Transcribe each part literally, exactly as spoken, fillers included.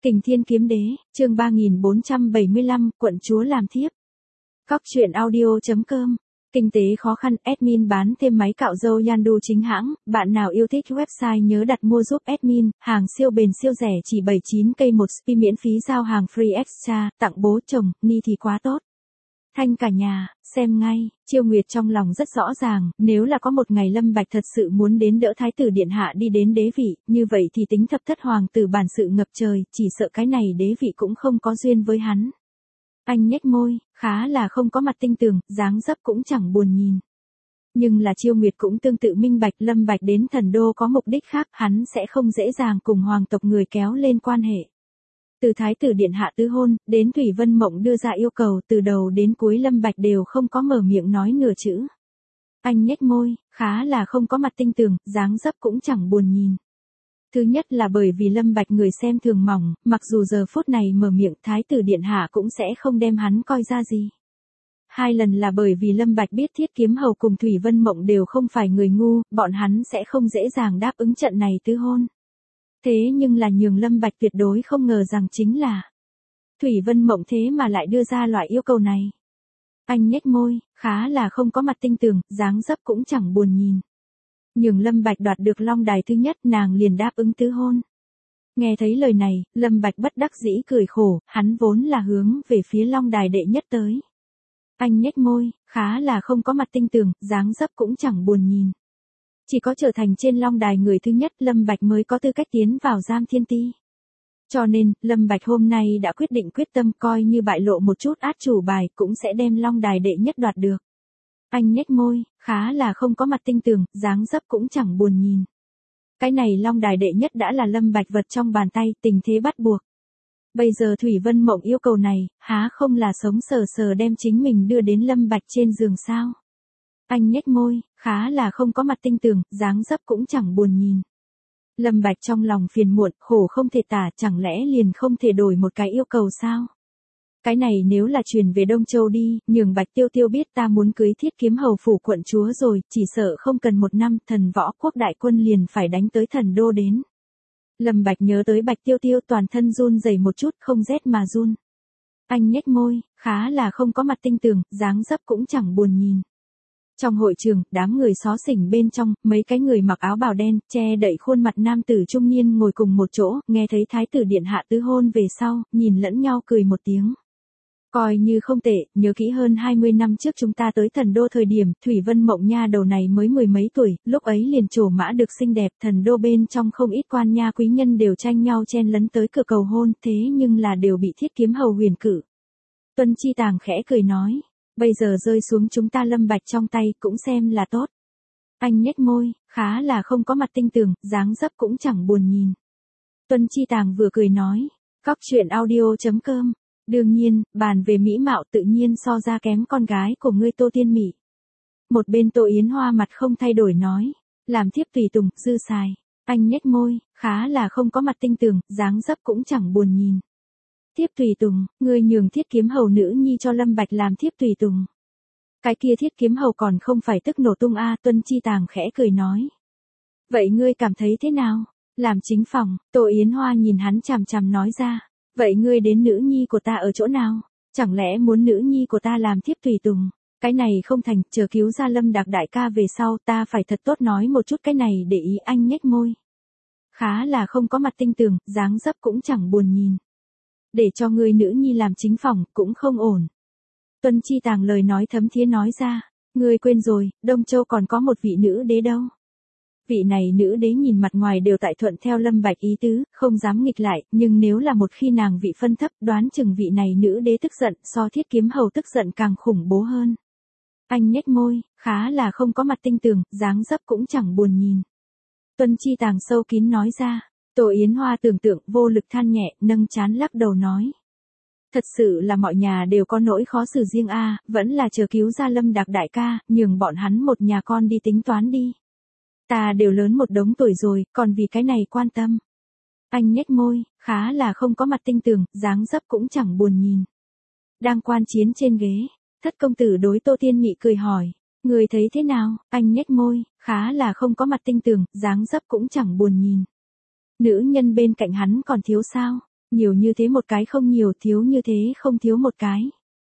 Kình Thiên Kiếm Đế, chương ba nghìn bốn trăm bảy mươi lăm, quận chúa làm thiếp. Cóc truyện audio chấm com. Kinh tế khó khăn, admin bán thêm máy cạo râu Yandu chính hãng, bạn nào yêu thích website nhớ đặt mua giúp admin, hàng siêu bền siêu rẻ chỉ bảy mươi chín cây một spi miễn phí giao hàng free extra, tặng bố chồng, ni thì quá tốt. Thanh cả nhà, xem ngay, Chiêu Nguyệt trong lòng rất rõ ràng, nếu là có một ngày Lâm Bạch thật sự muốn đến đỡ Thái tử Điện Hạ đi đến đế vị, như vậy thì tính thập thất hoàng tử bản sự ngập trời, chỉ sợ cái này đế vị cũng không có duyên với hắn. Anh nhếch môi, khá là không có mặt tinh tường, dáng dấp cũng chẳng buồn nhìn. Nhưng là Chiêu Nguyệt cũng tương tự minh bạch, Lâm Bạch đến thần đô có mục đích khác, hắn sẽ không dễ dàng cùng hoàng tộc người kéo lên quan hệ. Từ Thái tử Điện Hạ tứ hôn, đến Thủy Vân Mộng đưa ra yêu cầu, từ đầu đến cuối Lâm Bạch đều không có mở miệng nói nửa chữ. Anh nhếch môi, khá là không có mặt tinh tường, dáng dấp cũng chẳng buồn nhìn. Thứ nhất là bởi vì Lâm Bạch người xem thường mỏng, mặc dù giờ phút này mở miệng Thái tử Điện Hạ cũng sẽ không đem hắn coi ra gì. Hai lần là bởi vì Lâm Bạch biết Thiết Kiếm Hầu cùng Thủy Vân Mộng đều không phải người ngu, bọn hắn sẽ không dễ dàng đáp ứng trận này tứ hôn. Thế nhưng là nhường Lâm Bạch tuyệt đối không ngờ rằng chính là Thủy Vân Mộng thế mà lại đưa ra loại yêu cầu này. Anh nhếch môi, khá là không có mặt tinh tường, dáng dấp cũng chẳng buồn nhìn. Nhường Lâm Bạch đoạt được long đài thứ nhất, nàng liền đáp ứng tứ hôn. Nghe thấy lời này, Lâm Bạch bất đắc dĩ cười khổ, hắn vốn là hướng về phía long đài đệ nhất tới. Anh nhếch môi, khá là không có mặt tinh tường, dáng dấp cũng chẳng buồn nhìn. Chỉ có trở thành trên long đài người thứ nhất, Lâm Bạch mới có tư cách tiến vào Giam Thiên Ti. Cho nên, Lâm Bạch hôm nay đã quyết định quyết tâm, coi như bại lộ một chút át chủ bài, cũng sẽ đem long đài đệ nhất đoạt được. Anh nhếch môi, khá là không có mặt tinh tường, dáng dấp cũng chẳng buồn nhìn. Cái này long đài đệ nhất đã là Lâm Bạch vật trong bàn tay, tình thế bắt buộc. Bây giờ Thủy Vân Mộng yêu cầu này, há không là sống sờ sờ đem chính mình đưa đến Lâm Bạch trên giường sao? Anh nhếch môi, khá là không có mặt tinh tường, dáng dấp cũng chẳng buồn nhìn. Lâm Bạch trong lòng phiền muộn, khổ không thể tả, chẳng lẽ liền không thể đổi một cái yêu cầu sao? Cái này nếu là truyền về Đông Châu đi, nhường Bạch Tiêu Tiêu biết ta muốn cưới Thiết Kiếm Hầu phủ quận chúa rồi, chỉ sợ không cần một năm, thần võ quốc đại quân liền phải đánh tới thần đô đến. Lâm Bạch nhớ tới Bạch Tiêu Tiêu, toàn thân run rẩy một chút, không rét mà run. Anh nhếch môi, khá là không có mặt tinh tường, dáng dấp cũng chẳng buồn nhìn. Trong hội trường, đám người xó xỉnh bên trong, mấy cái người mặc áo bào đen, che đậy khuôn mặt nam tử trung niên ngồi cùng một chỗ, nghe thấy Thái tử Điện Hạ tứ hôn về sau, nhìn lẫn nhau cười một tiếng. Coi như không tệ, nhớ kỹ hơn hai mươi năm trước chúng ta tới thần đô thời điểm, Thủy Vân Mộng nha đầu này mới mười mấy tuổi, lúc ấy liền trổ mã được xinh đẹp, thần đô bên trong không ít quan nha quý nhân đều tranh nhau chen lấn tới cửa cầu hôn, thế nhưng là đều bị Thiết Kiếm Hầu huyền cự. Tuân Chi Tàng khẽ cười nói, bây giờ rơi xuống chúng ta Lâm Bạch trong tay cũng xem là tốt. Anh nhếch môi, khá là không có mặt tinh tường, dáng dấp cũng chẳng buồn nhìn. Tuân Chi Tàng vừa cười nói, cóc truyện audio chấm com. Đương nhiên, bàn về mỹ mạo tự nhiên so ra kém con gái của ngươi Tô Tiên Mị. Một bên Tô Yến Hoa mặt không thay đổi nói, làm thiếp tùy tùng, dư xài. Anh nhếch môi, khá là không có mặt tinh tường, dáng dấp cũng chẳng buồn nhìn. Thiếp tùy tùng, ngươi nhường Thiết Kiếm Hầu nữ nhi cho Lâm Bạch làm thiếp tùy tùng. Cái kia Thiết Kiếm Hầu còn không phải tức nổ tung a, Tuân Chi Tàng khẽ cười nói. Vậy ngươi cảm thấy thế nào? Làm chính phòng, Tô Yến Hoa nhìn hắn chằm chằm nói ra. Vậy ngươi đến nữ nhi của ta ở chỗ nào? Chẳng lẽ muốn nữ nhi của ta làm thiếp tùy tùng? Cái này không thành, chờ cứu ra Lâm Đạc đại ca về sau ta phải thật tốt nói một chút cái này để ý. Anh nhếch môi. Khá là không có mặt tinh tường, dáng dấp cũng chẳng buồn nhìn. Để cho ngươi nữ nhi làm chính phòng, cũng không ổn. Tuân Chi Tàng lời nói thấm thía nói ra. Ngươi quên rồi, Đông Châu còn có một vị nữ đế đâu. Vị này nữ đế nhìn mặt ngoài đều tại thuận theo Lâm Bạch ý tứ, không dám nghịch lại, nhưng nếu là một khi nàng vị phân thấp, đoán chừng vị này nữ đế tức giận, so Thiết Kiếm Hầu tức giận càng khủng bố hơn. Anh nhếch môi, khá là không có mặt tinh tường, dáng dấp cũng chẳng buồn nhìn. Tuân Chi Tàng sâu kín nói ra, Tô Yến Hoa tưởng tượng vô lực than nhẹ, nâng trán lắc đầu nói. Thật sự là mọi nhà đều có nỗi khó xử riêng a, vẫn là chờ cứu ra Lâm Đạc đại ca, nhường bọn hắn một nhà con đi tính toán đi. Ta đều lớn một đống tuổi rồi, còn vì cái này quan tâm. Anh nhếch môi, khá là không có mặt tinh tường, dáng dấp cũng chẳng buồn nhìn. Đang quan chiến trên ghế, Thất công tử đối Tô Tiên Mị cười hỏi, người thấy thế nào? Anh nhếch môi, khá là không có mặt tinh tường, dáng dấp cũng chẳng buồn nhìn. Nữ nhân bên cạnh hắn còn thiếu sao? Nhiều như thế một cái không nhiều, thiếu như thế không thiếu một cái.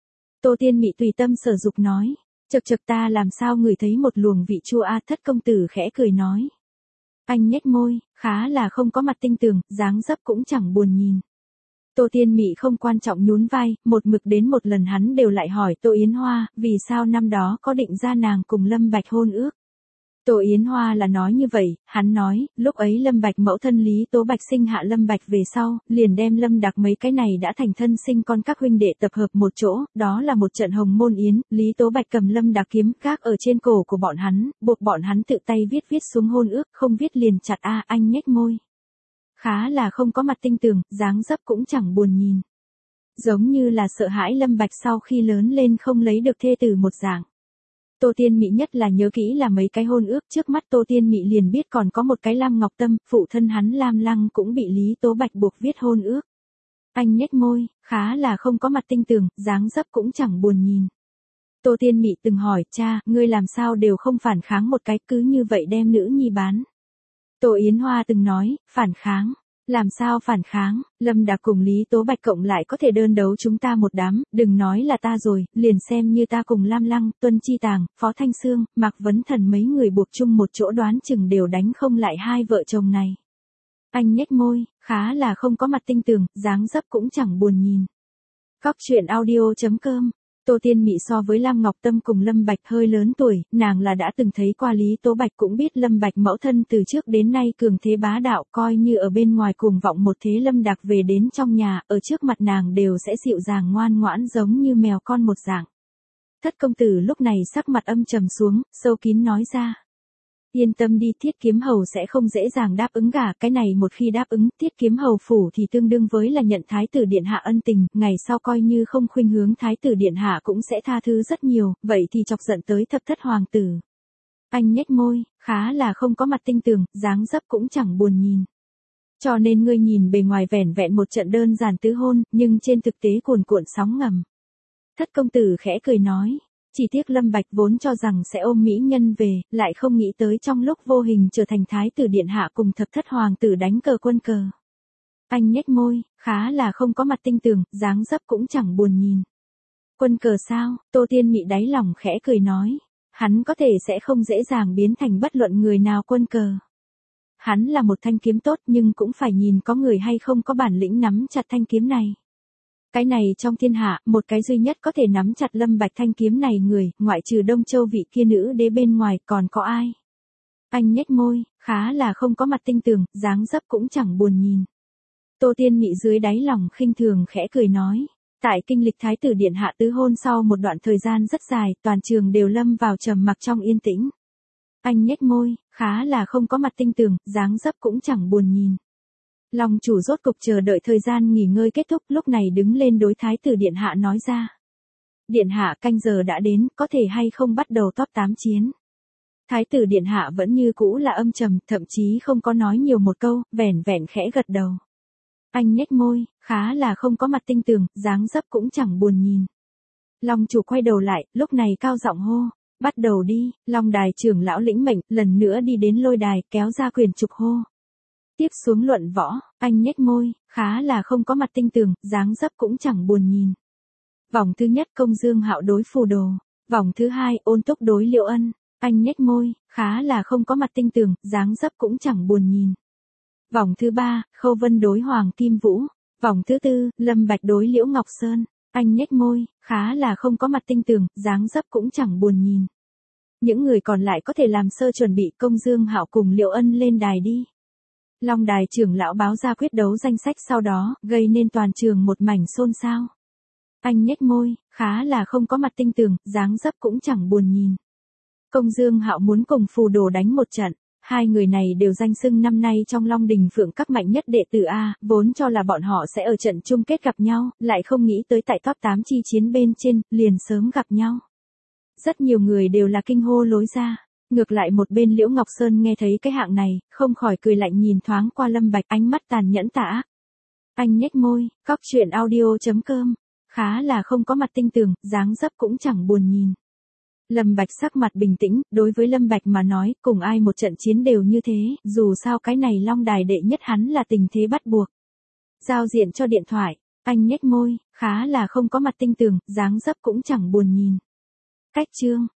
Tô Tiên Mị tùy tâm sở dục nói. Chậc chậc, ta làm sao ngửi thấy một luồng vị chua a. Thất công tử khẽ cười nói. Anh nhếch môi, khá là không có mặt tinh tường, dáng dấp cũng chẳng buồn nhìn. Tô Tiên Mị không quan trọng nhún vai, một mực đến một lần hắn đều lại hỏi Tô Yến Hoa, vì sao năm đó có định ra nàng cùng Lâm Bạch hôn ước. Tô Yến Hoa là nói như vậy, hắn nói, lúc ấy Lâm Bạch mẫu thân Lý Tố Bạch sinh hạ Lâm Bạch về sau, liền đem Lâm Đặc mấy cái này đã thành thân sinh con các huynh đệ tập hợp một chỗ, đó là một trận hồng môn yến, Lý Tố Bạch cầm Lâm Đặc kiếm gác ở trên cổ của bọn hắn, buộc bọn hắn tự tay viết viết xuống hôn ước, không viết liền chặt a. Anh nhếch môi. Khá là không có mặt tinh tường, dáng dấp cũng chẳng buồn nhìn. Giống như là sợ hãi Lâm Bạch sau khi lớn lên không lấy được thê tử một dạng. Tô Tiên Mị nhất là nhớ kỹ là mấy cái hôn ước trước mắt Tô Tiên Mị liền biết còn có một cái Lam Ngọc Tâm, phụ thân hắn Lam Lăng cũng bị Lý Tố Bạch buộc viết hôn ước. Anh nhếch môi, khá là không có mặt tinh tường, dáng dấp cũng chẳng buồn nhìn. Tô Tiên Mị từng hỏi, cha, ngươi làm sao đều không phản kháng một cái, cứ như vậy đem nữ nhi bán. Tô Yến Hoa từng nói, phản kháng. Làm sao phản kháng, Lâm Đạc cùng Lý Tố Bạch cộng lại có thể đơn đấu chúng ta một đám, đừng nói là ta rồi, liền xem như ta cùng Lam Lăng, Tuân Chi Tàng, Phó Thanh Sương, Mạc Vấn Thần mấy người buộc chung một chỗ đoán chừng đều đánh không lại hai vợ chồng này. Anh nhếch môi, khá là không có mặt tinh tường, dáng dấp cũng chẳng buồn nhìn. Cóc truyện audio chấm com. Tô Tiên Mị so với Lam Ngọc Tâm cùng Lâm Bạch hơi lớn tuổi, nàng là đã từng thấy qua Lý Tố Bạch cũng biết Lâm Bạch mẫu thân từ trước đến nay cường thế bá đạo, coi như ở bên ngoài cuồng vọng một thế Lâm Đạc về đến trong nhà, ở trước mặt nàng đều sẽ dịu dàng ngoan ngoãn giống như mèo con một dạng. Thất công tử lúc này sắc mặt âm trầm xuống, sâu kín nói ra. Yên tâm đi, Thiết Kiếm Hầu sẽ không dễ dàng đáp ứng gả, cái này một khi đáp ứng, Thiết Kiếm Hầu phủ thì tương đương với là nhận Thái tử Điện Hạ ân tình, ngày sau coi như không khuynh hướng Thái tử Điện Hạ cũng sẽ tha thứ rất nhiều, vậy thì chọc giận tới thập thất hoàng tử. Anh nhếch môi, khá là không có mặt tinh tường, dáng dấp cũng chẳng buồn nhìn. Cho nên ngươi nhìn bề ngoài vẻn vẹn một trận đơn giản tứ hôn, nhưng trên thực tế cuồn cuộn sóng ngầm. Thất công tử khẽ cười nói. Chỉ tiếc Lâm Bạch vốn cho rằng sẽ ôm mỹ nhân về, lại không nghĩ tới trong lúc vô hình trở thành Thái tử Điện Hạ cùng thập thất hoàng tử đánh cờ quân cờ. Anh nhếch môi, khá là không có mặt tinh tường, dáng dấp cũng chẳng buồn nhìn. Quân cờ sao? Tô Tiên Mị đáy lòng khẽ cười nói. Hắn có thể sẽ không dễ dàng biến thành bất luận người nào quân cờ. Hắn là một thanh kiếm tốt nhưng cũng phải nhìn có người hay không có bản lĩnh nắm chặt thanh kiếm này. Cái này trong thiên hạ, một cái duy nhất có thể nắm chặt Lâm Bạch thanh kiếm này người, ngoại trừ Đông Châu vị kia nữ đế bên ngoài còn có ai? Anh nhếch môi, khá là không có mặt tinh tường, dáng dấp cũng chẳng buồn nhìn. Tô Tiên Mị dưới đáy lòng khinh thường khẽ cười nói. Tại kinh lịch Thái tử Điện Hạ tứ hôn sau một đoạn thời gian rất dài, toàn trường đều lâm vào trầm mặc trong yên tĩnh. Anh nhếch môi, khá là không có mặt tinh tường, dáng dấp cũng chẳng buồn nhìn. Long chủ rốt cục chờ đợi thời gian nghỉ ngơi kết thúc, lúc này đứng lên đối Thái tử Điện Hạ nói ra. Điện Hạ, canh giờ đã đến, có thể hay không bắt đầu top tám chiến. Thái tử Điện Hạ vẫn như cũ là âm trầm, thậm chí không có nói nhiều một câu, vẻn vẹn khẽ gật đầu. Anh nhếch môi, khá là không có mặt tinh tường, dáng dấp cũng chẳng buồn nhìn. Long chủ quay đầu lại, lúc này cao giọng hô. Bắt đầu đi, Long đài trưởng lão lĩnh mệnh, lần nữa đi đến lôi đài, kéo ra quyền trục hô. Tiếp xuống luận võ, anh nhếch môi, khá là không có mặt tinh tường, dáng dấp cũng chẳng buồn nhìn. Vòng thứ nhất Công Dương Hạo đối Phù Đồ. Vòng thứ hai Ôn Túc đối Liễu Ân. Anh nhếch môi, khá là không có mặt tinh tường, dáng dấp cũng chẳng buồn nhìn. Vòng thứ ba Khâu Vân đối Hoàng Kim Vũ. Vòng thứ tư Lâm Bạch đối Liễu Ngọc Sơn. Anh nhếch môi, khá là không có mặt tinh tường, dáng dấp cũng chẳng buồn nhìn. Những người còn lại có thể làm sơ chuẩn bị, Công Dương Hạo cùng Liễu Ân lên đài đi. Long đài trưởng lão báo ra quyết đấu danh sách sau đó, gây nên toàn trường một mảnh xôn xao. Anh nhếch môi, khá là không có mặt tinh tường, dáng dấp cũng chẳng buồn nhìn. Công Dương Hạo muốn cùng Phù Đồ đánh một trận. Hai người này đều danh xưng năm nay trong Long Đình Phượng các mạnh nhất đệ tử A, vốn cho là bọn họ sẽ ở trận chung kết gặp nhau, lại không nghĩ tới tại top tám chi chiến bên trên, liền sớm gặp nhau. Rất nhiều người đều là kinh hô lối ra. Ngược lại một bên Liễu Ngọc Sơn nghe thấy cái hạng này, không khỏi cười lạnh nhìn thoáng qua Lâm Bạch, ánh mắt tàn nhẫn tà ác. Anh nhếch môi, cóc truyện audio chấm com. Khá là không có mặt tinh tường, dáng dấp cũng chẳng buồn nhìn. Lâm Bạch sắc mặt bình tĩnh, đối với Lâm Bạch mà nói, cùng ai một trận chiến đều như thế, dù sao cái này Long đài đệ nhất hắn là tình thế bắt buộc. Giao diện cho điện thoại. Anh nhếch môi, khá là không có mặt tinh tường, dáng dấp cũng chẳng buồn nhìn. Cách chương.